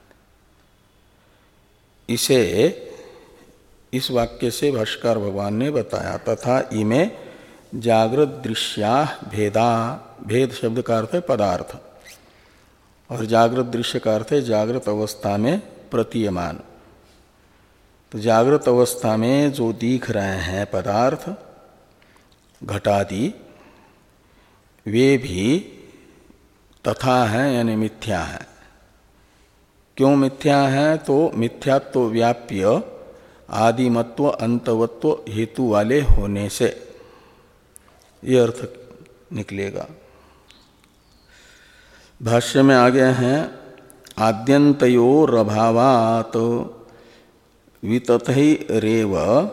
इसे इस वाक्य से भाष्कर भगवान ने बताया। तथा इमे जागृत दृश्या भेदा, भेद शब्द का अर्थ है पदार्थ, और जागृत दृश्य का अर्थ है जागृत अवस्था में प्रतीयमान। तो जागृत अवस्था में जो दिख रहे हैं पदार्थ घटादि, वे भी तथा हैं यानी मिथ्या है। क्यों मिथ्या है? तो मिथ्यात्व व्याप्य आदिमत्व अंतवत्व हेतु वाले होने से ये अर्थ निकलेगा। भाष्य में आगे हैं आद्यन्तयोरभावात् वितथैरेव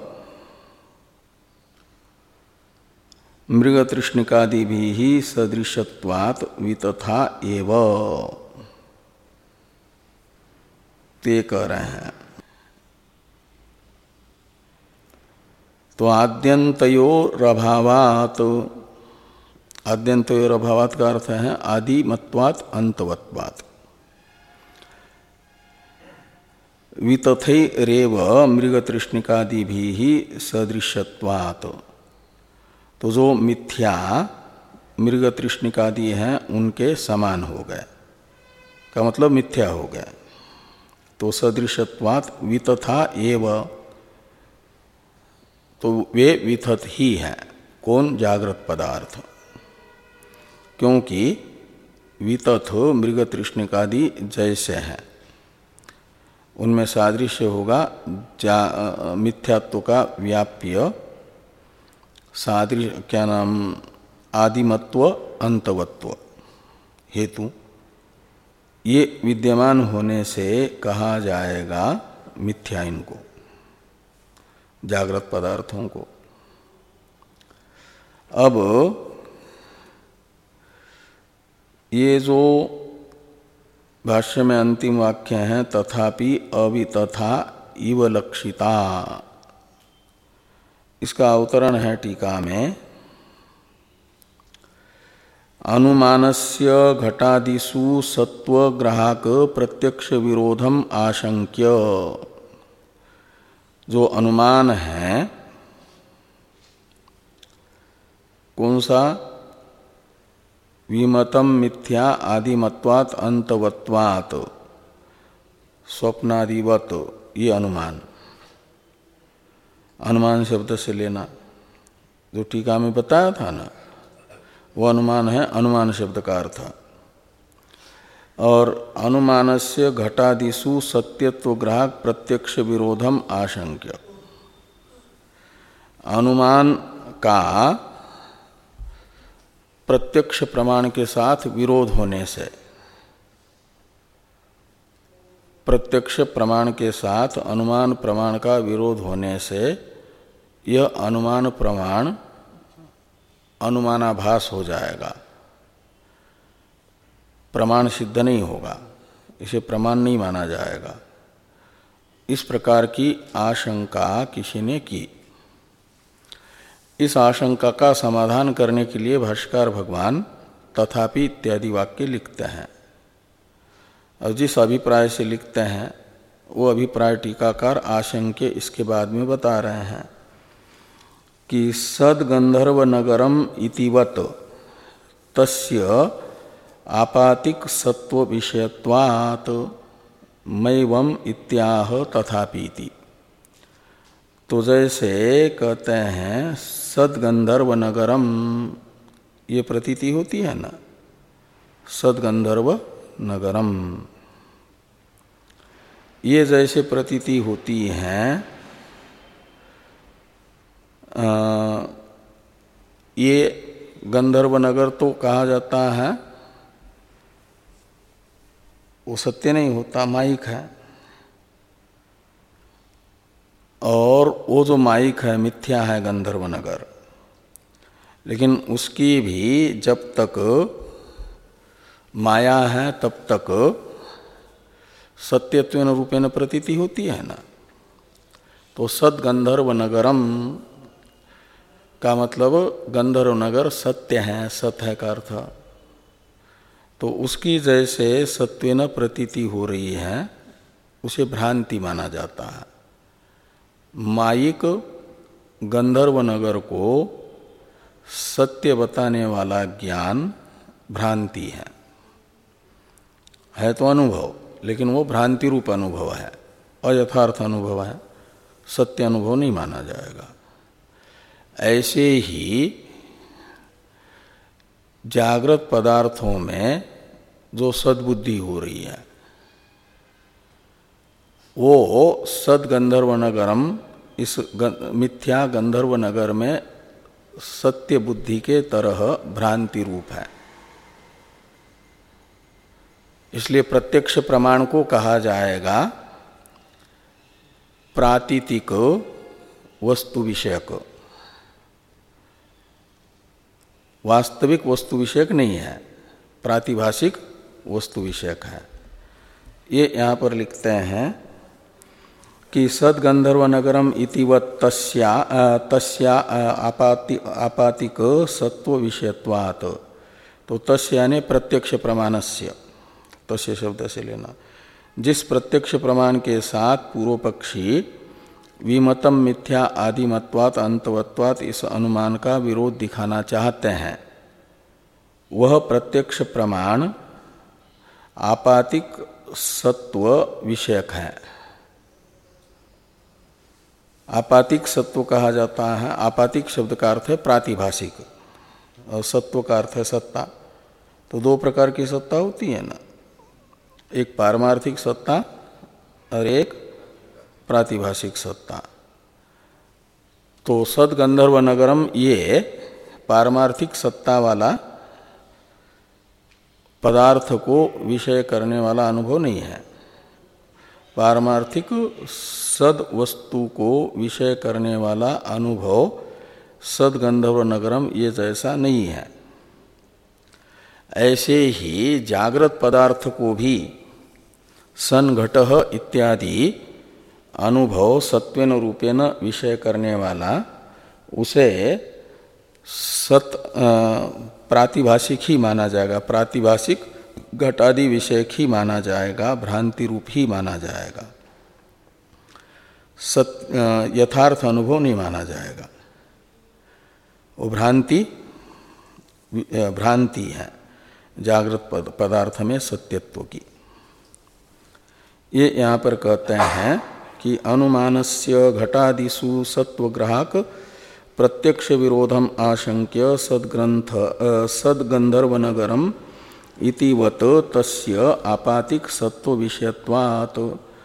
मृगतृष्णिकादिभिः सदृशत्वात् वितथा एव, ते कह रहे हैं। तो आद्यन्तयोरभावात्, आद्यन्तयोरभावात् का अर्थ है आदिमत्वात् अंतवत्वात्। वितथैरेव मृगतृष्णिकादिभिः सदृशत्वात्, तो जो मिथ्या मृगतृष्णिकादि हैं उनके समान हो गए, का मतलब मिथ्या हो गए। तो सदृशत्वात् वितथा एव, तो वे वितथ ही हैं। कौन? जागृत पदार्थ। क्योंकि वितथ मृगतृष्णिकादि जैसे हैं, उनमें सादृश्य होगा मिथ्यात्व का व्याप्य सादृश्य, क्या नाम, आदिमत्व अंतवत्व हेतु, ये विद्यमान होने से कहा जाएगा मिथ्या इनको, जागृत पदार्थों को। अब ये जो भाष्य में अंतिम वाक्य हैं तथापि अवितथा इव लक्षिता, इसका अवतरण है टीका में अनुमानस्य घटादिषु सत्वग्राहक प्रत्यक्ष विरोधम आशंक्य। जो अनुमान है कौन सा? विमतम मिथ्या आदिमत्वात् अंतवत्वात् स्वप्नादिवत, ये अनुमान, अनुमान शब्द से लेना, जो टीका में बताया था ना, वो अनुमान है, अनुमान शब्द का अर्थ। और अनुमानस्य घटादिषु सत्यत्व ग्राहक प्रत्यक्ष विरोधम आशंक्य, अनुमान का प्रत्यक्ष प्रमाण के साथ विरोध होने से, प्रत्यक्ष प्रमाण के साथ अनुमान प्रमाण का विरोध होने से यह अनुमान प्रमाण अनुमानाभास हो जाएगा, प्रमाण सिद्ध नहीं होगा, इसे प्रमाण नहीं माना जाएगा। इस प्रकार की आशंका किसी ने की। इस आशंका का समाधान करने के लिए भाष्यकार भगवान तथापि इत्यादि वाक्य लिखते हैं। और जिस अभिप्राय से लिखते हैं वो अभिप्राय टीकाकार आशंक्य इसके बाद में बता रहे हैं कि सद्गंधर्व नगरम इतिवत तस्य आपातिक सत्व विषयत्वात् मैवम इत्याह तथापीति। तो जैसे कहते हैं सद्गंधर्व नगरम, ये प्रतीति होती है ना, सद्गंधर्व नगरम, ये जैसे प्रतीति होती हैं, आ, ये गंधर्व नगर तो कहा जाता है, वो सत्य नहीं होता, माइक है। और वो जो माइक है मिथ्या है गंधर्व नगर, लेकिन उसकी भी जब तक माया है तब तक सत्यत्वेन रूपेण प्रतीति होती है ना। तो सद्गंधर्व नगरम का मतलब गंधर्व नगर सत्य है, सत है का अर्थ। तो उसकी जैसे सत्वेन प्रतीति हो रही है उसे भ्रांति माना जाता है। माइक गंधर्व नगर को सत्य बताने वाला ज्ञान भ्रांति है, है तो अनुभव, लेकिन वो भ्रांति रूप अनुभव है, अयथार्थ अनुभव है, सत्य अनुभव नहीं माना जाएगा। ऐसे ही जागृत पदार्थों में जो सद्बुद्धि हो रही है वो सद्गंधर्व नगरम, इस मिथ्या गंधर्व नगर में सत्य बुद्धि के तरह भ्रांति रूप है। इसलिए प्रत्यक्ष प्रमाण को कहा जाएगा प्रातीतिक वस्तु विषयक, वास्तविक वस्तु विषयक नहीं है, प्रातिभाषिक वस्तु विषयक है। ये यहाँ पर लिखते हैं कि सद्गंधर्व नगरम इतिवत् तस्या तस्या आपाति आपातिक सत्व विषयत्वात्। तो तस्य यानी प्रत्यक्ष प्रमाणस्य, तस्य शब्द से लेना, जिस प्रत्यक्ष प्रमाण के साथ पूर्व पक्षी विमतम मिथ्या आदिमत्वात् अंतवत्वात् इस अनुमान का विरोध दिखाना चाहते हैं, वह प्रत्यक्ष प्रमाण आपातिक सत्व विषयक है। आपातिक सत्व कहा जाता है, आपातिक शब्द का अर्थ है प्रातिभाषिक और सत्व का अर्थ है सत्ता। तो दो प्रकार की सत्ता होती है ना, एक पारमार्थिक सत्ता और एक प्रातिभाषिक सत्ता। तो सद्गंधर्व नगरम ये पारमार्थिक सत्ता वाला पदार्थ को विषय करने वाला अनुभव नहीं है। पारमार्थिक सद वस्तु को विषय करने वाला अनुभव सद्गंधर्व नगरम ये जैसा नहीं है। ऐसे ही जागृत पदार्थ को भी सन घटः इत्यादि अनुभव सत्वेन रूपेण विषय करने वाला उसे सत प्रातिभाषिक ही माना जाएगा, प्रातिभाषिक घटादि विषयक ही माना जाएगा, भ्रांति रूप ही माना जाएगा, सत यथार्थ अनुभव नहीं माना जाएगा। वो भ्रांति भ्रांति है जागृत पदार्थ में सत्यत्व की। ये यहाँ पर कहते हैं कि अनुमानस्य घटादिषु सत्वग्राहक प्रत्यक्ष विरोधम आशंक्य सद्ग्रंथ सद्गंधर्व नगरम इतिवत तस्य आपातिक सत्व विषयत्वात्।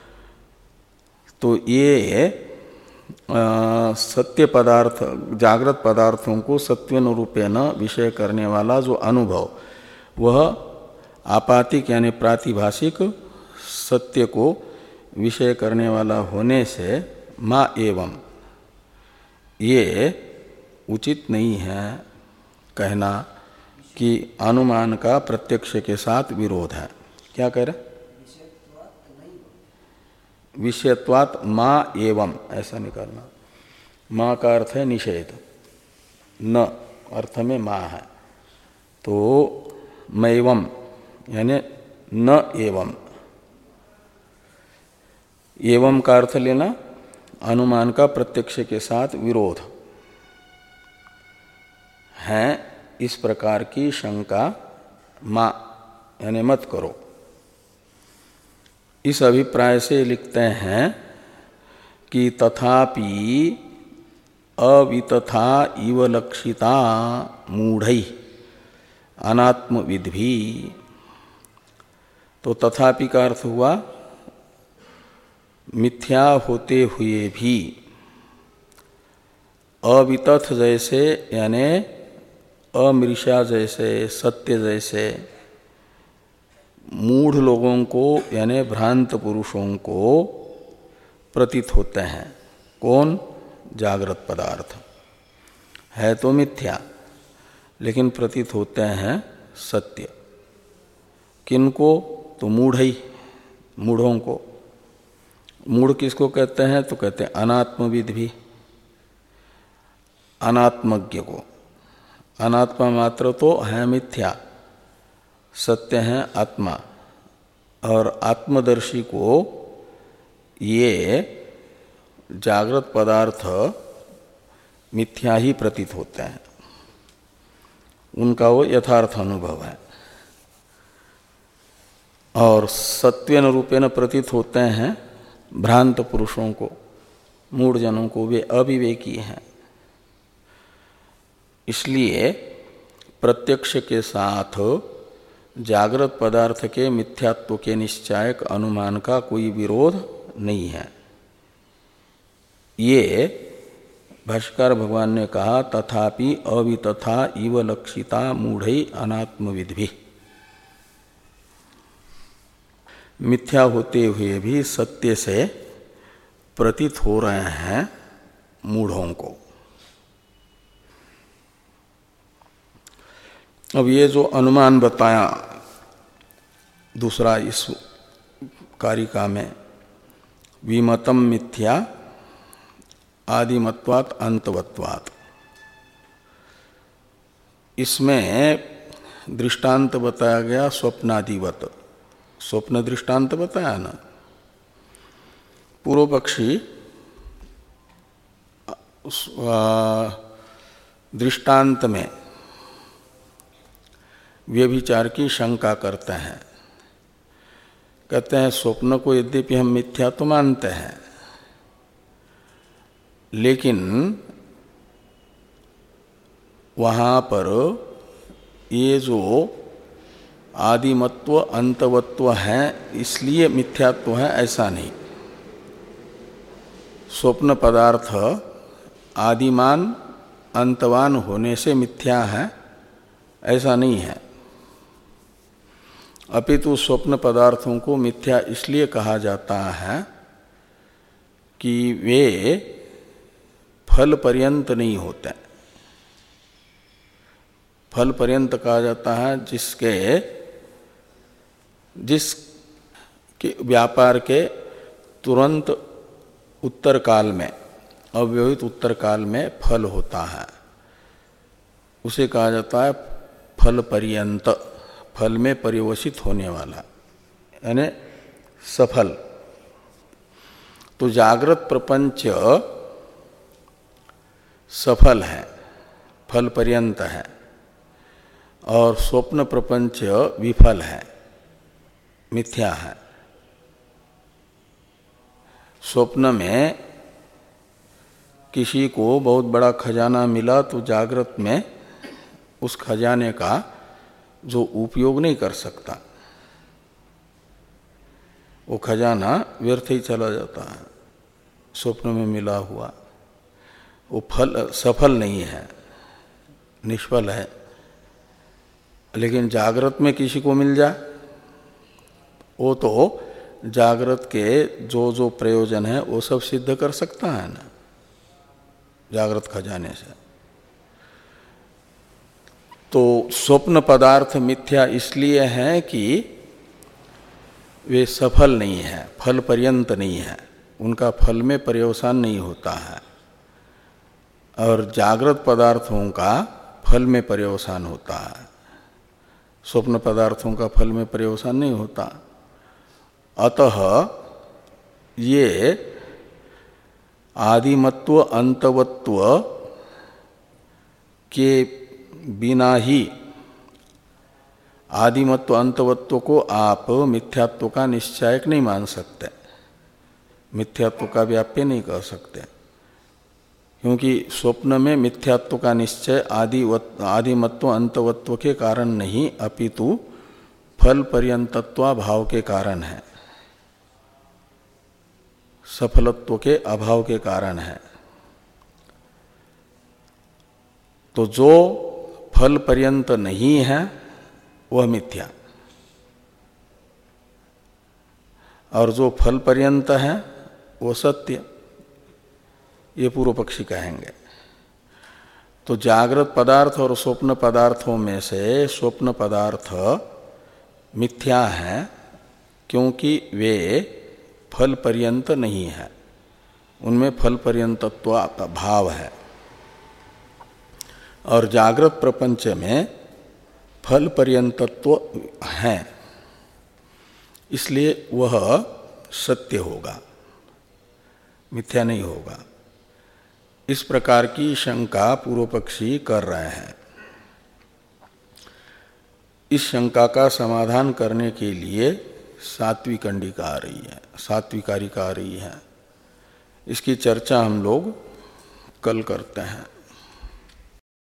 तो ये आ, सत्य पदार्थ जागृत पदार्थों को सत्वेन रूपेण विषय करने वाला जो अनुभव वह आपातिक यानी प्रातिभाषिक सत्य को विषय करने वाला होने से मा एवं ये उचित नहीं है कहना कि अनुमान का प्रत्यक्ष के साथ विरोध है। क्या कह रहे? विषयत्वात् मा एवं ऐसा निकालना। मा का अर्थ है निषेध, न अर्थ में मा है, तो मैवम यानी न एवं, एवं का अर्थ लेना अनुमान का प्रत्यक्ष के साथ विरोध है, इस प्रकार की शंका मा यानी मत करो। इस अभिप्राय से लिखते हैं कि तथापि अवितथा इव लक्षिता मूढ़ै अनात्मविद्भि। तो तथापि का अर्थ हुआ मिथ्या होते हुए भी अवितथ जैसे यानी अमृषा जैसे, सत्य जैसे मूढ़ लोगों को यानी भ्रांत पुरुषों को प्रतीत होते हैं। कौन? जागृत पदार्थ है तो मिथ्या, लेकिन प्रतीत होते हैं सत्य। किनको? तो मूढ़ ही, मूढ़ों को। मूढ़ किसको कहते हैं? तो कहते हैं अनात्मविद भी, अनात्मज्ञ को। अनात्मा मात्र तो है मिथ्या, सत्य है आत्मा, और आत्मदर्शी को ये जागृत पदार्थ मिथ्या ही प्रतीत होते हैं, उनका वो यथार्थ अनुभव है। और सत्वेन रूपेण प्रतीत होते हैं भ्रांत पुरुषों को, मूढ़ जनों को, वे अविवेकी हैं। इसलिए प्रत्यक्ष के साथ जागृत पदार्थ के मिथ्यात्व के निश्चायक अनुमान का कोई विरोध नहीं है। ये भाष्यकार भगवान ने कहा तथापि अवितथा इव लक्षिता मूढ़ै अनात्मविद्भिः। मिथ्या होते हुए भी सत्य से प्रतीत हो रहे हैं मूढ़ों को। अब ये जो अनुमान बताया दूसरा इस कारिका में, विमतम मिथ्या आदिमत्वात् अंतवत्वात्, इसमें दृष्टांत बताया गया स्वप्नादिवत। स्वप्न दृष्टांत बताया ना। पूर्व पक्षी दृष्टांत में व्यभिचार की शंका करते हैं। कहते हैं स्वप्न को यद्यपि हम मिथ्या तो मानते हैं, लेकिन वहाँ पर ये जो आदिमत्व अंतवत्व है इसलिए मिथ्यात्व है, ऐसा नहीं। स्वप्न पदार्थ आदिमान अंतवान होने से मिथ्या है, ऐसा नहीं है। अपितु स्वप्न पदार्थों को मिथ्या इसलिए कहा जाता है कि वे फल पर्यंत नहीं होते। फल पर्यंत कहा जाता है जिसके जिस के व्यापार के तुरंत उत्तर काल में, अव्यवहित उत्तर काल में फल होता है, उसे कहा जाता है फल पर्यंत, फल में परिवसित होने वाला, यानी सफल। तो जागृत प्रपंच सफल है, फल पर्यंत है, और स्वप्न प्रपंच विफल है, मिथ्या है। स्वप्न में किसी को बहुत बड़ा खजाना मिला तो जागृत में उस खजाने का जो उपयोग नहीं कर सकता, वो खजाना व्यर्थ ही चला जाता है। स्वप्न में मिला हुआ वो फल सफल नहीं है, निष्फल है। लेकिन जागृत में किसी को मिल जाए, वो तो जागृत के जो जो प्रयोजन है वो सब सिद्ध कर सकता है ना, जागृत खजाने से। तो स्वप्न पदार्थ मिथ्या इसलिए है कि वे सफल नहीं है, फल पर्यंत नहीं है, उनका फल में पर्यवसान नहीं होता है। और जागृत पदार्थों का फल में पर्यवसान होता है, स्वप्न पदार्थों का फल में पर्यवसान नहीं होता। अतः ये आदिमत्व अंतवत्व के बिना ही आदिमत्व अंतवत्व को आप मिथ्यात्व का निश्चायक नहीं मान सकते, मिथ्यात्व का व्याप्य नहीं कर सकते, क्योंकि स्वप्न में मिथ्यात्व का निश्चय आदि आदिमत्व अंतवत्व के कारण नहीं, अपितु फल पर्यंतत्व भाव के कारण है, सफलत्व के अभाव के कारण है। तो जो फल पर्यंत नहीं है वह मिथ्या, और जो फल पर्यंत है वो सत्य, ये पूर्व पक्षी कहेंगे। तो जागृत पदार्थ और स्वप्न पदार्थों में से स्वप्न पदार्थ मिथ्या है, क्योंकि वे फल पर्यंत नहीं है, उनमें फल पर्यंतत्व भाव है। और जागृत प्रपंच में फल पर्यंतत्व है, इसलिए वह सत्य होगा, मिथ्या नहीं होगा। इस प्रकार की शंका पूर्व पक्षी कर रहे हैं। इस शंका का समाधान करने के लिए सात्विक कंडिका आ रही है, सात्विकारिका आ रही है। इसकी चर्चा हम लोग कल करते हैं।